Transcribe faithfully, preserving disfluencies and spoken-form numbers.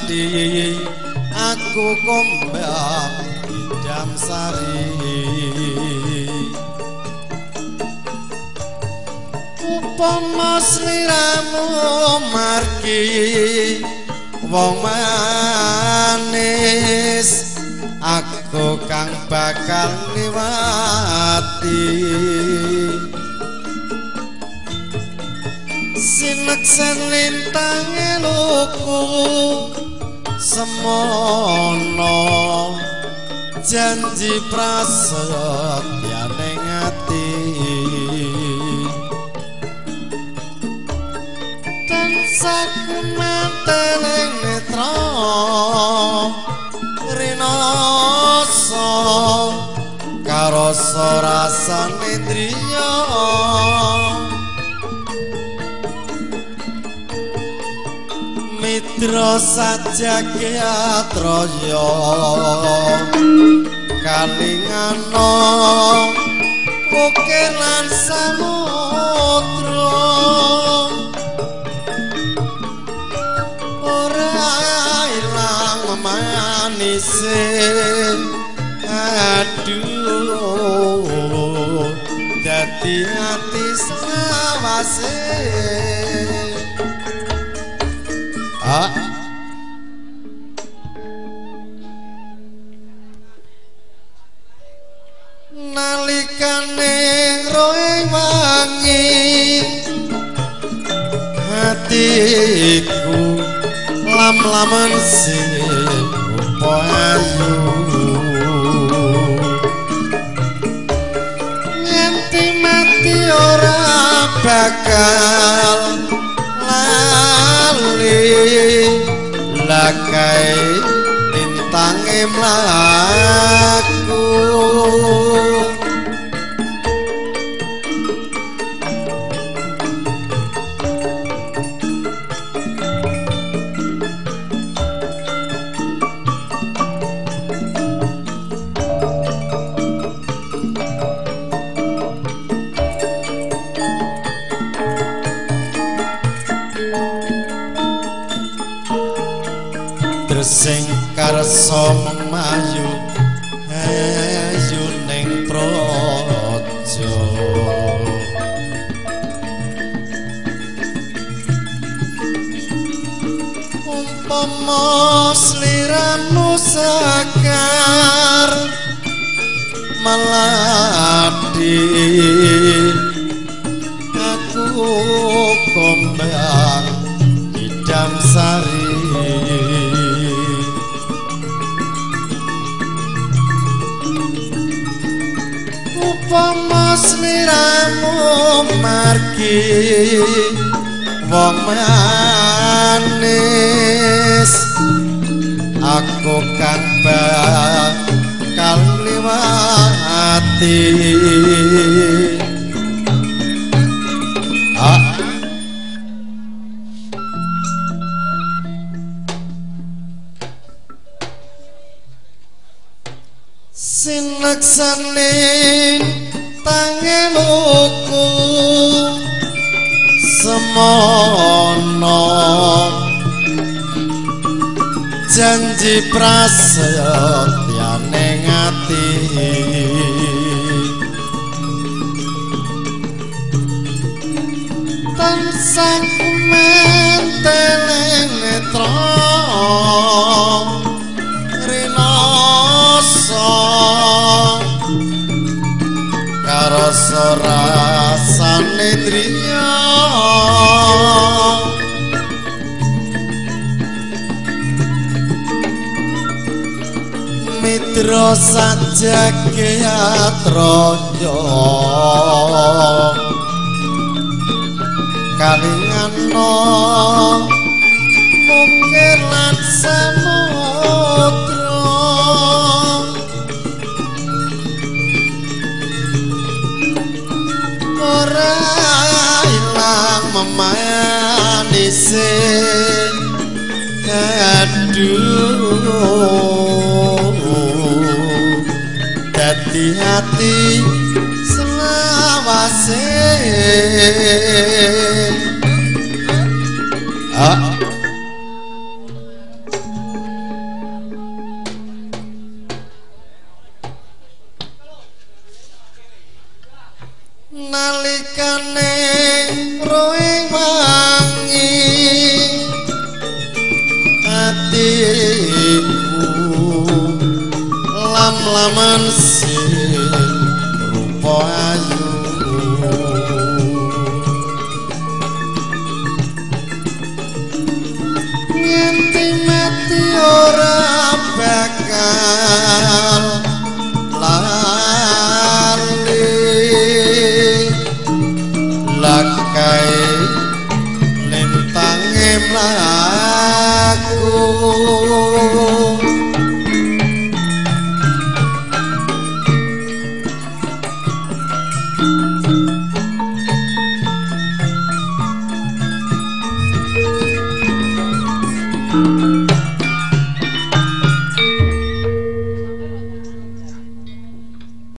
melati aku kombang idam sari upama sliramu margi wong manis aku kang bakal liwati sineksen lintang eluku semono janji prasetya ning ati tansah kumanteling netra rinoso karo rasane driya mitra sajake atraya kalingana ukir lan samudra ora ilang manise aduh dadi ati sawase ah nalikane roe wangi hatiku lam-laman sing payu nganti mati ora bakal lakai lintange mlaku sing karsa memayu ayu ning praja umpama sliramu sakar melati aku kombang idam sari upama sliramu margi wong manis aku kang bakal liwati ah sineksaning tangeluku semono janji prasetya ning ati tansah kumanteling netra karo rasane driya mitra sajake atraya kalingana mungkir lan samudra ora ilang memanise aduh dadi hati selawase ah ora